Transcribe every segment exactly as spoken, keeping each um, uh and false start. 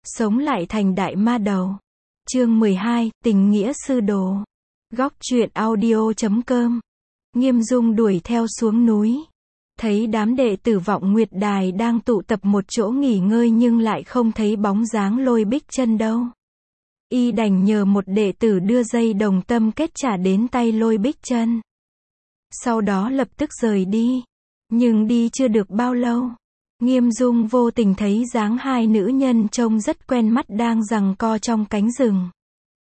sống lại thành đại ma đầu. Chương mười hai, tình nghĩa sư đồ. Góc truyện audio chấm com. Nghiêm Dung đuổi theo xuống núi. Thấy đám đệ tử Vọng Nguyệt Đài đang tụ tập một chỗ nghỉ ngơi nhưng lại không thấy bóng dáng Lôi Bích Chân đâu. Y đành nhờ một đệ tử đưa dây đồng tâm kết trả đến tay Lôi Bích Chân. Sau đó lập tức rời đi. Nhưng đi chưa được bao lâu, Nghiêm Dung vô tình thấy dáng hai nữ nhân trông rất quen mắt đang giằng co trong cánh rừng.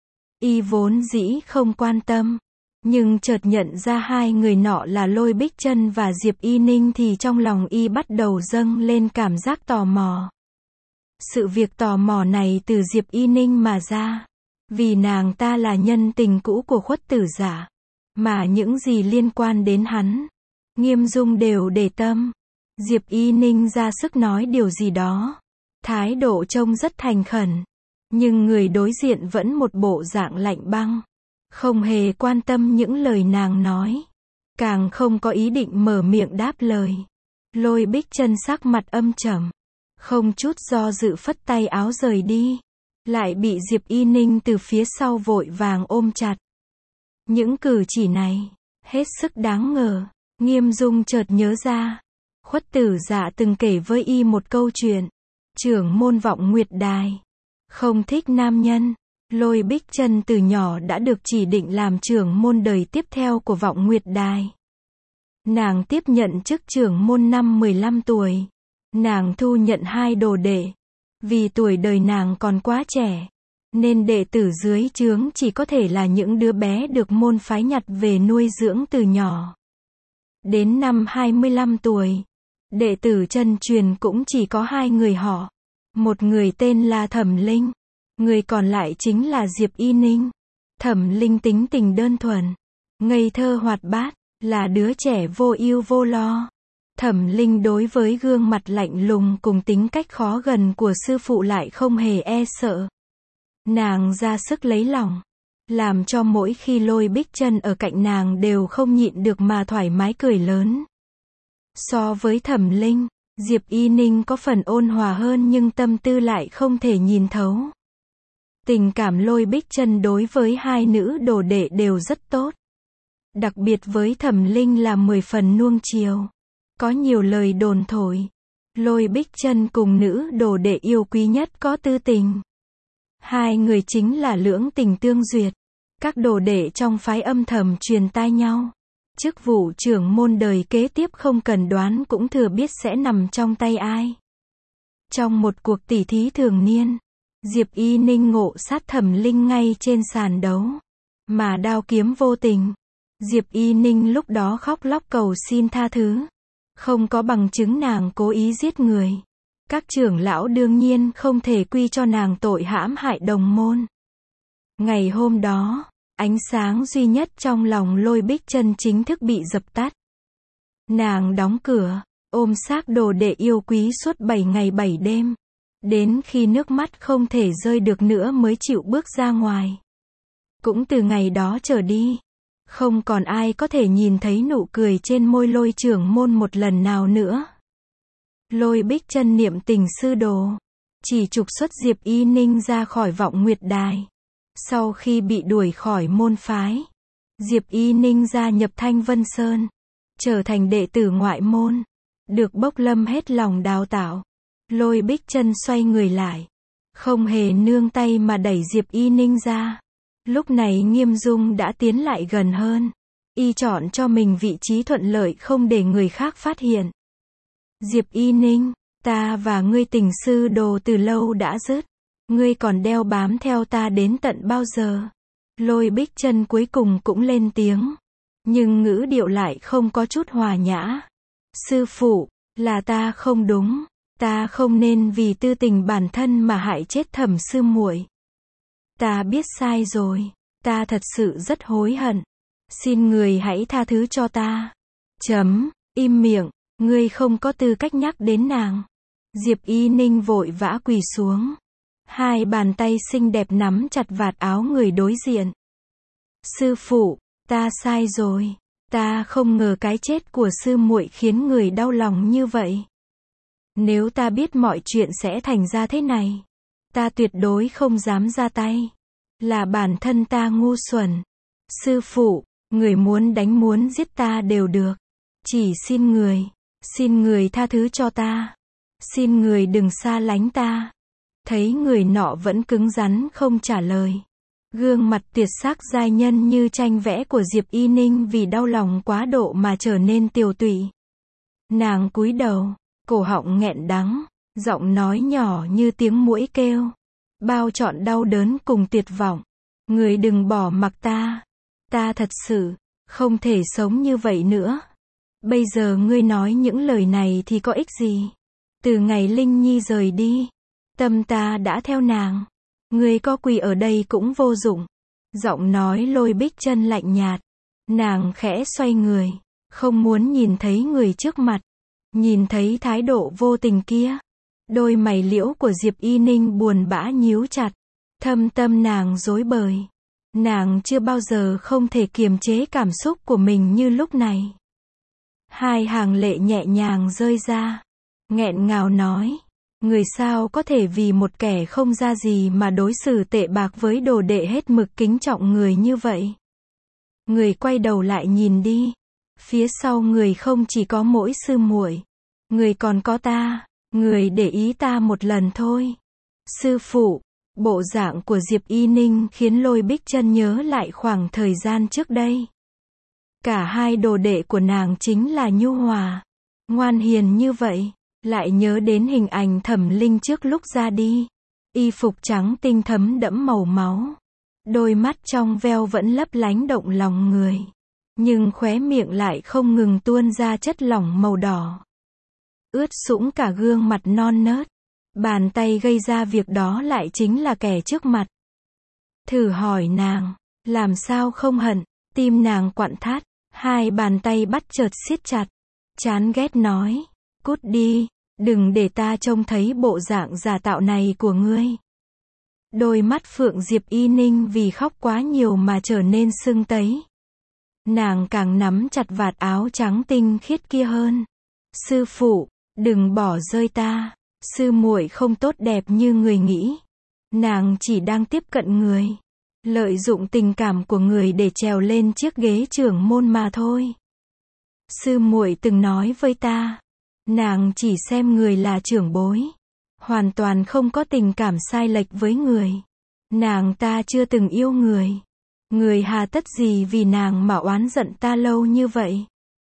Y vốn dĩ không quan tâm, nhưng chợt nhận ra hai người nọ là Lôi Bích Chân và Diệp Y Ninh thì trong lòng y bắt đầu dâng lên cảm giác tò mò. Sự việc tò mò này từ Diệp Y Ninh mà ra, vì nàng ta là nhân tình cũ của Khuất Tử Giả, mà những gì liên quan đến hắn, Nghiêm Dung đều để tâm. Diệp Y Ninh ra sức nói điều gì đó, thái độ trông rất thành khẩn, nhưng người đối diện vẫn một bộ dạng lạnh băng, không hề quan tâm những lời nàng nói, càng không có ý định mở miệng đáp lời. Lôi Bích Chân sắc mặt âm trầm, không chút do dự phất tay áo rời đi, lại bị Diệp Y Ninh từ phía sau vội vàng ôm chặt. Những cử chỉ này hết sức đáng ngờ. Nghiêm Dung chợt nhớ ra, Khuất Tử Giả từng kể với y một câu chuyện. Trưởng môn Vọng Nguyệt Đài không thích nam nhân. Lôi Bích Chân từ nhỏ đã được chỉ định làm trưởng môn đời tiếp theo của Vọng Nguyệt Đài. Nàng tiếp nhận chức trưởng môn năm mười lăm tuổi. Nàng thu nhận hai đồ đệ. Vì tuổi đời nàng còn quá trẻ, nên đệ tử dưới trướng chỉ có thể là những đứa bé được môn phái nhặt về nuôi dưỡng từ nhỏ. Đến năm hai mươi lăm tuổi, đệ tử chân truyền cũng chỉ có hai người họ. Một người tên là Thẩm Linh, người còn lại chính là Diệp Y Ninh. Thẩm Linh tính tình đơn thuần, ngây thơ hoạt bát, là đứa trẻ vô ưu vô lo. Thẩm Linh đối với gương mặt lạnh lùng cùng tính cách khó gần của sư phụ lại không hề e sợ. Nàng ra sức lấy lòng, làm cho mỗi khi Lôi Bích Chân ở cạnh nàng đều không nhịn được mà thoải mái cười lớn. So với Thẩm Linh, Diệp Y Ninh có phần ôn hòa hơn nhưng tâm tư lại không thể nhìn thấu. Tình cảm Lôi Bích Chân đối với hai nữ đồ đệ đều rất tốt. Đặc biệt với Thẩm Linh là mười phần nuông chiều. Có nhiều lời đồn thổi, Lôi Bích Chân cùng nữ đồ đệ yêu quý nhất có tư tình. Hai người chính là lưỡng tình tương duyệt. Các đồ đệ trong phái âm thầm truyền tai nhau. Chức vụ trưởng môn đời kế tiếp không cần đoán cũng thừa biết sẽ nằm trong tay ai. Trong một cuộc tỉ thí thường niên, Diệp Y Ninh ngộ sát Thẩm Linh ngay trên sàn đấu, mà đao kiếm vô tình. Diệp Y Ninh lúc đó khóc lóc cầu xin tha thứ. Không có bằng chứng nàng cố ý giết người. Các trưởng lão đương nhiên không thể quy cho nàng tội hãm hại đồng môn. Ngày hôm đó, ánh sáng duy nhất trong lòng Lôi Bích Chân chính thức bị dập tắt. Nàng đóng cửa, ôm xác đồ đệ yêu quý suốt bảy ngày bảy đêm. Đến khi nước mắt không thể rơi được nữa mới chịu bước ra ngoài. Cũng từ ngày đó trở đi, không còn ai có thể nhìn thấy nụ cười trên môi Lôi trưởng môn một lần nào nữa. Lôi Bích Chân niệm tình sư đồ, chỉ trục xuất Diệp Y Ninh ra khỏi Vọng Nguyệt Đài. Sau khi bị đuổi khỏi môn phái, Diệp Y Ninh gia nhập Thanh Vân Sơn, trở thành đệ tử ngoại môn, được Bốc Lâm hết lòng đào tạo. Lôi Bích Chân xoay người lại, không hề nương tay mà đẩy Diệp Y Ninh ra. Lúc này Nghiêm Dung đã tiến lại gần hơn. Y chọn cho mình vị trí thuận lợi không để người khác phát hiện. Diệp Y Ninh, ta và ngươi tình sư đồ từ lâu đã dứt. Ngươi còn đeo bám theo ta đến tận bao giờ? Lôi Bích Chân cuối cùng cũng lên tiếng, nhưng ngữ điệu lại không có chút hòa nhã. Sư phụ, là ta không đúng. Ta không nên vì tư tình bản thân mà hại chết Thẩm sư muội. Ta biết sai rồi. Ta thật sự rất hối hận. Xin người hãy tha thứ cho ta. Chấm, im miệng, ngươi không có tư cách nhắc đến nàng. Diệp Y Ninh vội vã quỳ xuống. Hai bàn tay xinh đẹp nắm chặt vạt áo người đối diện. Sư phụ, ta sai rồi. Ta không ngờ cái chết của sư muội khiến người đau lòng như vậy. Nếu ta biết mọi chuyện sẽ thành ra thế này, Ta tuyệt đối không dám ra tay. Là bản thân ta ngu xuẩn. Sư phụ, người muốn đánh muốn giết ta đều được. Chỉ xin người, xin người tha thứ cho ta. Xin người đừng xa lánh ta. Thấy người nọ vẫn cứng rắn không trả lời. Gương mặt tuyệt sắc giai nhân như tranh vẽ của Diệp Y Ninh vì đau lòng quá độ mà trở nên tiều tụy. Nàng cúi đầu, cổ họng nghẹn đắng, giọng nói nhỏ như tiếng muỗi kêu. Bao trọn đau đớn cùng tuyệt vọng. Người đừng bỏ mặc ta. Ta thật sự không thể sống như vậy nữa. Bây giờ ngươi nói những lời này thì có ích gì? Từ ngày Linh Nhi rời đi, tâm ta đã theo nàng. Ngươi có quỳ ở đây cũng vô dụng. Giọng nói Lôi Bích Chân lạnh nhạt. Nàng khẽ xoay người, không muốn nhìn thấy người trước mặt. Nhìn thấy thái độ vô tình kia. Đôi mày liễu của Diệp Y Ninh buồn bã nhíu chặt. Thâm tâm nàng rối bời. Nàng chưa bao giờ không thể kiềm chế cảm xúc của mình như lúc này. Hai hàng lệ nhẹ nhàng rơi ra. Nghẹn ngào nói. Người sao có thể vì một kẻ không ra gì mà đối xử tệ bạc với đồ đệ hết mực kính trọng người như vậy. Người quay đầu lại nhìn đi. Phía sau người không chỉ có mỗi sư muội. Người còn có ta. Người để ý ta một lần thôi. Sư phụ. Bộ dạng của Diệp Y Ninh khiến Lôi Bích Chân nhớ lại khoảng thời gian trước đây. Cả hai đồ đệ của nàng chính là nhu hòa, ngoan hiền như vậy. Lại nhớ đến hình ảnh Thẩm Linh trước lúc ra đi. Y phục trắng tinh thấm đẫm màu máu. Đôi mắt trong veo vẫn lấp lánh động lòng người. Nhưng khóe miệng lại không ngừng tuôn ra chất lỏng màu đỏ. Ướt sũng cả gương mặt non nớt. Bàn tay gây ra việc đó lại chính là kẻ trước mặt. Thử hỏi nàng, làm sao không hận, tim nàng quặn thắt, hai bàn tay bắt chợt siết chặt. Chán ghét nói, cút đi, đừng để ta trông thấy bộ dạng giả tạo này của ngươi. Đôi mắt Phượng Diệp Y Ninh vì khóc quá nhiều mà trở nên sưng tấy. Nàng càng nắm chặt vạt áo trắng tinh khiết kia hơn. Sư phụ, đừng bỏ rơi ta. Sư muội không tốt đẹp như người nghĩ. Nàng chỉ đang tiếp cận người. Lợi dụng tình cảm của người để trèo lên chiếc ghế trưởng môn mà thôi. Sư muội từng nói với ta. Nàng chỉ xem người là trưởng bối. Hoàn toàn không có tình cảm sai lệch với người. Nàng ta chưa từng yêu người. Người hà tất gì vì nàng mà oán giận ta lâu như vậy.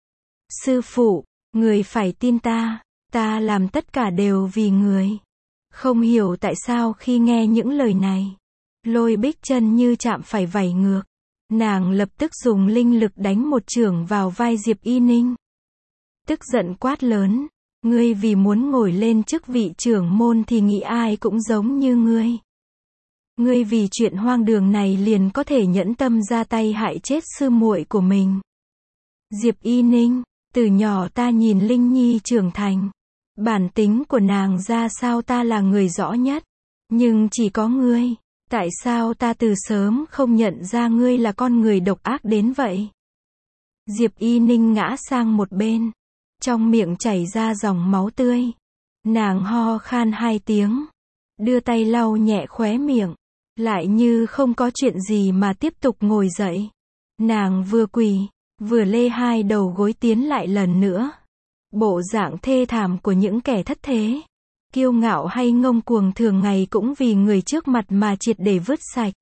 Sư phụ, người phải tin ta. Ta làm tất cả đều vì người. Không hiểu tại sao khi nghe những lời này, Lôi Bích Chân như chạm phải vảy ngược. Nàng lập tức dùng linh lực đánh một chưởng vào vai Diệp Y Ninh. Tức giận quát lớn. Ngươi vì muốn ngồi lên chức vị trưởng môn thì nghĩ ai cũng giống như ngươi. Ngươi vì chuyện hoang đường này liền có thể nhẫn tâm ra tay hại chết sư muội của mình. Diệp Y Ninh, từ nhỏ ta nhìn Linh Nhi trưởng thành. Bản tính của nàng ra sao ta là người rõ nhất. Nhưng chỉ có ngươi. Tại sao ta từ sớm không nhận ra ngươi là con người độc ác đến vậy? Diệp Y Ninh ngã sang một bên. Trong miệng chảy ra dòng máu tươi. Nàng ho khan hai tiếng. Đưa tay lau nhẹ khóe miệng. Lại như không có chuyện gì mà tiếp tục ngồi dậy. Nàng vừa quỳ, vừa lê hai đầu gối tiến lại lần nữa. Bộ dạng thê thảm của những kẻ thất thế. Kiêu ngạo hay ngông cuồng thường ngày cũng vì người trước mặt mà triệt để vứt sạch.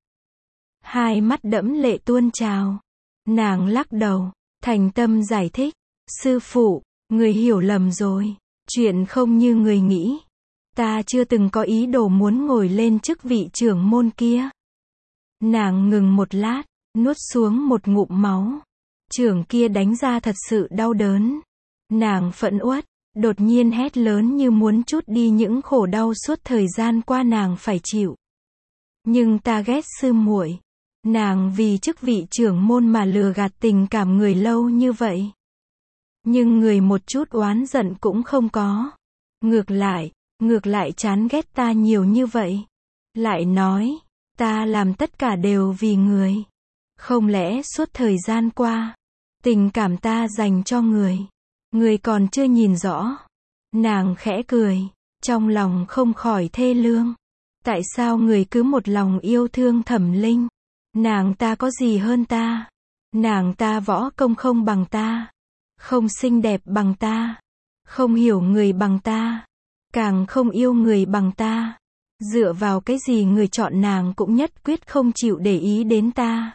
Hai mắt đẫm lệ tuôn trào. Nàng lắc đầu, thành tâm giải thích. Sư phụ, người hiểu lầm rồi. Chuyện không như người nghĩ. Ta chưa từng có ý đồ muốn ngồi lên chức vị trưởng môn kia. Nàng ngừng một lát, nuốt xuống một ngụm máu. Chưởng kia đánh ra thật sự đau đớn. Nàng phẫn uất, đột nhiên hét lớn như muốn trút đi những khổ đau suốt thời gian qua nàng phải chịu. Nhưng ta ghét sư muội. Nàng vì chức vị trưởng môn mà lừa gạt tình cảm người lâu như vậy. Nhưng người một chút oán giận cũng không có. Ngược lại, ngược lại chán ghét ta nhiều như vậy. Lại nói, ta làm tất cả đều vì người. Không lẽ suốt thời gian qua, tình cảm ta dành cho người, người còn chưa nhìn rõ. Nàng khẽ cười, trong lòng không khỏi thê lương. Tại sao người cứ một lòng yêu thương Thẩm Linh? Nàng ta có gì hơn ta? Nàng ta võ công không bằng ta, không xinh đẹp bằng ta, không hiểu người bằng ta, càng không yêu người bằng ta. Dựa vào cái gì người chọn nàng cũng nhất quyết không chịu để ý đến ta?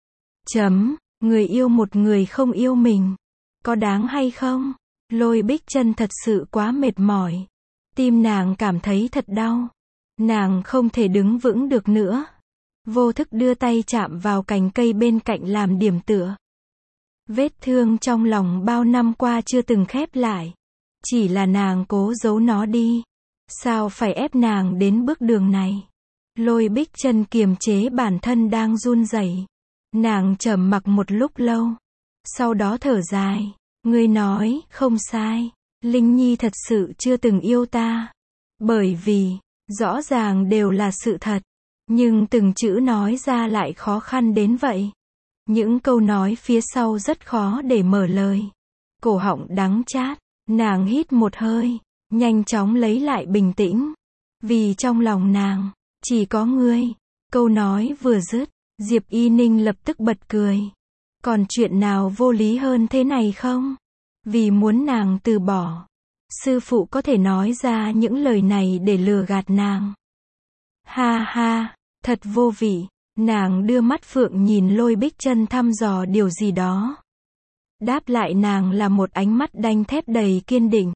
Chấm, người yêu một người không yêu mình, có đáng hay không? Lôi Bích Chân thật sự quá mệt mỏi. Tim nàng cảm thấy thật đau. Nàng không thể đứng vững được nữa. Vô thức đưa tay chạm vào cành cây bên cạnh làm điểm tựa. Vết thương trong lòng bao năm qua chưa từng khép lại. Chỉ là nàng cố giấu nó đi. Sao phải ép nàng đến bước đường này? Lôi Bích Chân kiềm chế bản thân đang run rẩy. Nàng trầm mặc một lúc lâu. Sau đó thở dài. Ngươi nói, không sai. Linh Nhi thật sự chưa từng yêu ta. Bởi vì, rõ ràng đều là sự thật. Nhưng từng chữ nói ra lại khó khăn đến vậy. Những câu nói phía sau rất khó để mở lời. Cổ họng đắng chát. Nàng hít một hơi. Nhanh chóng lấy lại bình tĩnh. Vì trong lòng nàng, chỉ có ngươi. Câu nói vừa dứt, Diệp Y Ninh lập tức bật cười. Còn chuyện nào vô lý hơn thế này không? Vì muốn nàng từ bỏ, sư phụ có thể nói ra những lời này để lừa gạt nàng. Ha ha, thật vô vị. Nàng đưa mắt phượng nhìn Lôi Bích Chân thăm dò điều gì đó. Đáp lại nàng là một ánh mắt đanh thép đầy kiên định.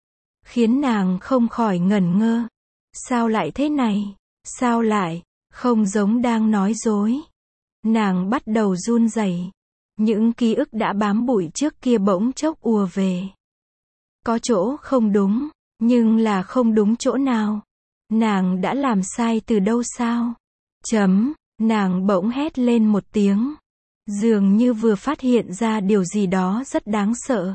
Khiến nàng không khỏi ngẩn ngơ. Sao lại thế này? Sao lại? Không giống đang nói dối. Nàng bắt đầu run rẩy. Những ký ức đã bám bụi trước kia bỗng chốc ùa về. Có chỗ không đúng, nhưng là không đúng chỗ nào. Nàng đã làm sai từ đâu sao? Chấm, nàng bỗng hét lên một tiếng. Dường như vừa phát hiện ra điều gì đó rất đáng sợ.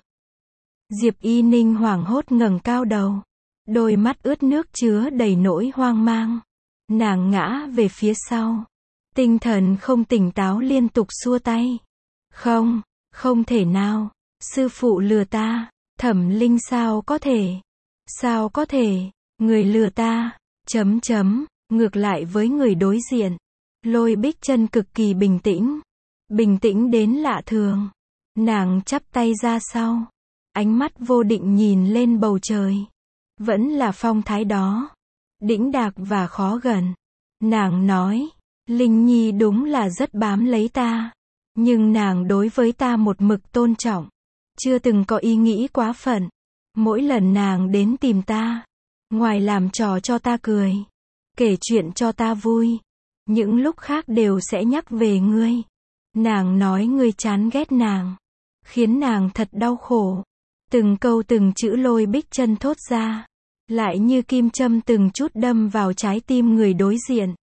Diệp Y Ninh hoảng hốt ngẩng cao đầu. Đôi mắt ướt nước chứa đầy nỗi hoang mang. Nàng ngã về phía sau. Tinh thần không tỉnh táo liên tục xua tay. Không, không thể nào. Sư phụ lừa ta. Thẩm Linh sao có thể? Sao có thể? Người lừa ta. Chấm chấm. Ngược lại với người đối diện. Lôi Bích Chân cực kỳ bình tĩnh. Bình tĩnh đến lạ thường. Nàng chắp tay ra sau. Ánh mắt vô định nhìn lên bầu trời. Vẫn là phong thái đó. Đĩnh đạc và khó gần. Nàng nói. Linh Nhi đúng là rất bám lấy ta. Nhưng nàng đối với ta một mực tôn trọng. Chưa từng có ý nghĩ quá phận. Mỗi lần nàng đến tìm ta. Ngoài làm trò cho ta cười. Kể chuyện cho ta vui. Những lúc khác đều sẽ nhắc về ngươi. Nàng nói ngươi chán ghét nàng. Khiến nàng thật đau khổ. Từng câu từng chữ Lôi Bích Chân thốt ra. Lại như kim châm từng chút đâm vào trái tim người đối diện.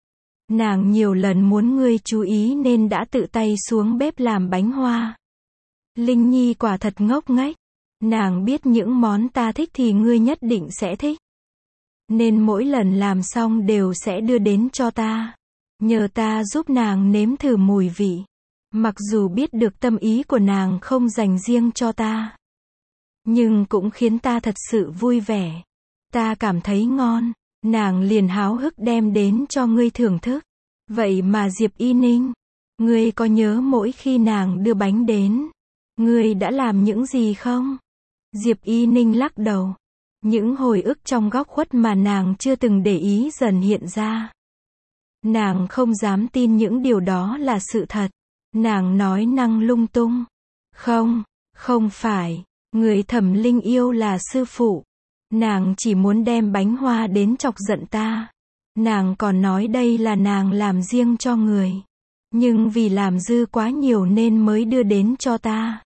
Nàng nhiều lần muốn ngươi chú ý nên đã tự tay xuống bếp làm bánh hoa. Linh Nhi quả thật ngốc nghếch. Nàng biết những món ta thích thì ngươi nhất định sẽ thích. Nên mỗi lần làm xong đều sẽ đưa đến cho ta. Nhờ ta giúp nàng nếm thử mùi vị. Mặc dù biết được tâm ý của nàng không dành riêng cho ta. Nhưng cũng khiến ta thật sự vui vẻ. Ta cảm thấy ngon. Nàng liền háo hức đem đến cho ngươi thưởng thức. Vậy mà Diệp Y Ninh, ngươi có nhớ mỗi khi nàng đưa bánh đến, ngươi đã làm những gì không? Diệp Y Ninh lắc đầu. Những hồi ức trong góc khuất mà nàng chưa từng để ý dần hiện ra. Nàng không dám tin những điều đó là sự thật. Nàng nói năng lung tung. Không, không phải. Người Thẩm Linh yêu là sư phụ. Nàng chỉ muốn đem bánh hoa đến chọc giận ta. Nàng còn nói đây là nàng làm riêng cho người. Nhưng vì làm dư quá nhiều nên mới đưa đến cho ta.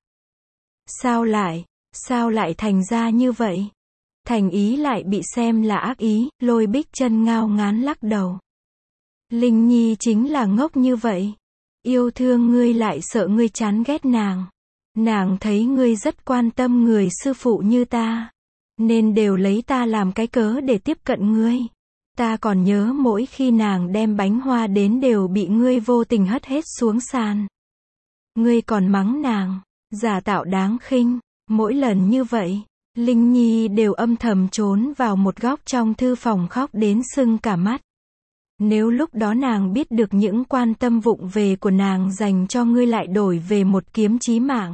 Sao lại, sao lại thành ra như vậy? Thành ý lại bị xem là ác ý. Lôi Bích Chân ngao ngán lắc đầu. Linh Nhi chính là ngốc như vậy. Yêu thương ngươi lại sợ ngươi chán ghét nàng. Nàng thấy ngươi rất quan tâm người sư phụ như ta. Nên đều lấy ta làm cái cớ để tiếp cận ngươi. Ta còn nhớ mỗi khi nàng đem bánh hoa đến đều bị ngươi vô tình hất hết xuống sàn. Ngươi còn mắng nàng, giả tạo đáng khinh. Mỗi lần như vậy, Linh Nhi đều âm thầm trốn vào một góc trong thư phòng khóc đến sưng cả mắt. Nếu lúc đó nàng biết được những quan tâm vụng về của nàng dành cho ngươi lại đổi về một kiếm chí mạng.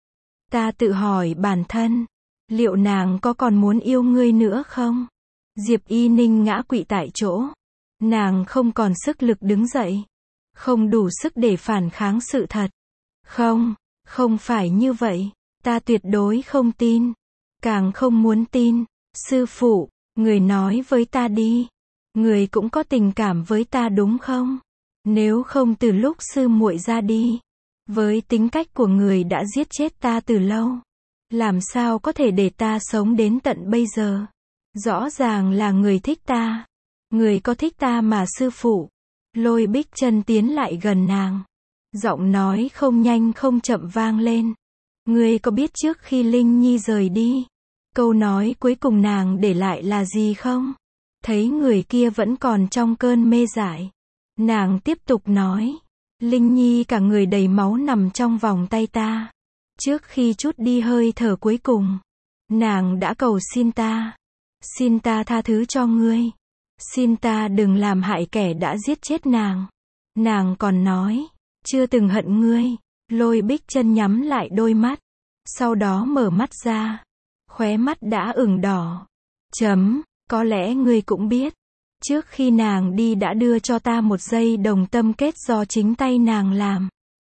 Ta tự hỏi bản thân, liệu nàng có còn muốn yêu ngươi nữa không? Diệp Y Ninh ngã quỵ tại chỗ. Nàng không còn sức lực đứng dậy. Không đủ sức để phản kháng sự thật. Không, không phải như vậy. Ta tuyệt đối không tin. Càng không muốn tin. Sư phụ, người nói với ta đi. Người cũng có tình cảm với ta đúng không? Nếu không từ lúc sư muội ra đi. Với tính cách của người đã giết chết ta từ lâu. Làm sao có thể để ta sống đến tận bây giờ? Rõ ràng là người thích ta. Người có thích ta mà sư phụ. Lôi Bích Chân tiến lại gần nàng. Giọng nói không nhanh không chậm vang lên. Ngươi có biết trước khi Linh Nhi rời đi, câu nói cuối cùng nàng để lại là gì không? Thấy người kia vẫn còn trong cơn mê dại. Nàng tiếp tục nói. Linh Nhi cả người đầy máu nằm trong vòng tay ta. Trước khi trút đi hơi thở cuối cùng, nàng đã cầu xin ta. Xin ta tha thứ cho ngươi. Xin ta đừng làm hại kẻ đã giết chết nàng. Nàng còn nói, chưa từng hận ngươi. Lôi Bích Chân nhắm lại đôi mắt. Sau đó mở mắt ra. Khóe mắt đã ửng đỏ. Chấm, có lẽ ngươi cũng biết. Trước khi nàng đi đã đưa cho ta một dây đồng tâm kết do chính tay nàng làm.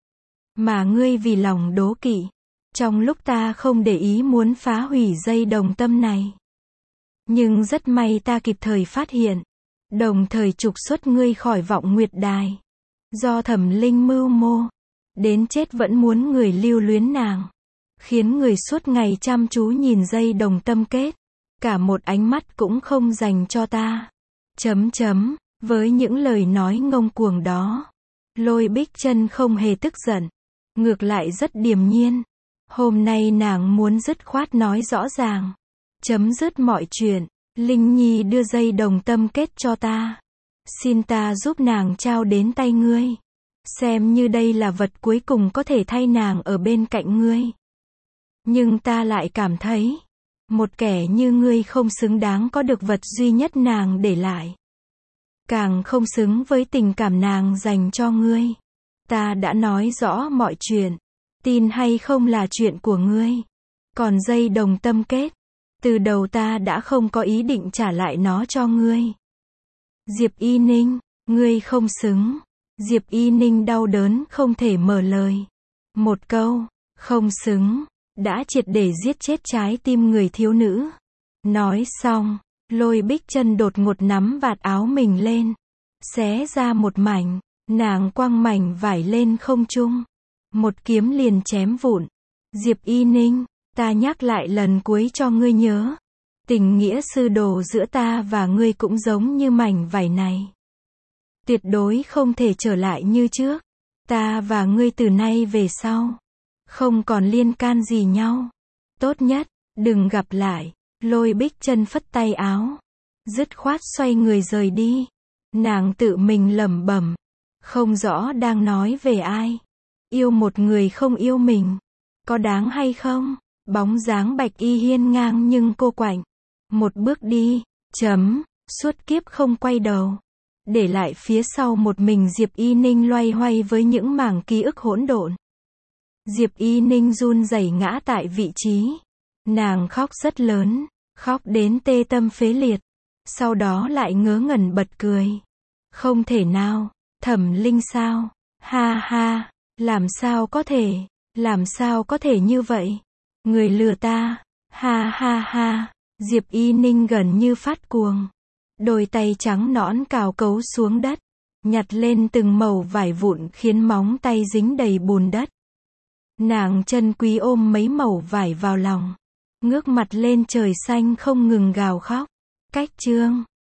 Mà ngươi vì lòng đố kỵ. Trong lúc ta không để ý muốn phá hủy dây đồng tâm này. Nhưng rất may ta kịp thời phát hiện. Đồng thời trục xuất ngươi khỏi Vọng Nguyệt Đài. Do Thẩm Linh mưu mô. Đến chết vẫn muốn người lưu luyến nàng. Khiến người suốt ngày chăm chú nhìn dây đồng tâm kết. Cả một ánh mắt cũng không dành cho ta. Chấm chấm, với những lời nói ngông cuồng đó. Lôi Bích Chân không hề tức giận. Ngược lại rất điềm nhiên. Hôm nay nàng muốn dứt khoát nói rõ ràng. Chấm dứt mọi chuyện. Linh Nhi đưa dây đồng tâm kết cho ta. Xin ta giúp nàng trao đến tay ngươi. Xem như đây là vật cuối cùng có thể thay nàng ở bên cạnh ngươi. Nhưng ta lại cảm thấy, một kẻ như ngươi không xứng đáng có được vật duy nhất nàng để lại. Càng không xứng với tình cảm nàng dành cho ngươi. Ta đã nói rõ mọi chuyện. Tin hay không là chuyện của ngươi. Còn dây đồng tâm kết, từ đầu ta đã không có ý định trả lại nó cho ngươi. Diệp Y Ninh, ngươi không xứng. Diệp Y Ninh đau đớn không thể mở lời. Một câu, không xứng, đã triệt để giết chết trái tim người thiếu nữ. Nói xong, Lôi Bích Chân đột ngột nắm vạt áo mình lên. Xé ra một mảnh, nàng quăng mảnh vải lên không trung. Một kiếm liền chém vụn. Diệp Y Ninh, ta nhắc lại lần cuối cho ngươi nhớ. Tình nghĩa sư đồ giữa ta và ngươi cũng giống như mảnh vải này. Tuyệt đối không thể trở lại như trước. Ta và ngươi từ nay về sau không còn liên can gì nhau. Tốt nhất, đừng gặp lại. Lôi Bích Chân phất tay áo. Dứt khoát xoay người rời đi. Nàng tự mình lẩm bẩm. Không rõ đang nói về ai. Yêu một người không yêu mình. Có đáng hay không? Bóng dáng Bạch Y hiên ngang nhưng cô quạnh. Một bước đi, chấm, suốt kiếp không quay đầu. Để lại phía sau một mình Diệp Y Ninh loay hoay với những mảng ký ức hỗn độn. Diệp Y Ninh run rẩy ngã tại vị trí. Nàng khóc rất lớn, khóc đến tê tâm phế liệt. Sau đó lại ngớ ngẩn bật cười. Không thể nào, Thẩm Linh sao? Ha ha, làm sao có thể, làm sao có thể như vậy? Người lừa ta, ha ha ha. Diệp Y Ninh gần như phát cuồng. Đôi tay trắng nõn cào cấu xuống đất. Nhặt lên từng mẩu vải vụn khiến móng tay dính đầy bùn đất. Nàng chân quý ôm mấy mẩu vải vào lòng. Ngước mặt lên trời xanh không ngừng gào khóc. Cách chương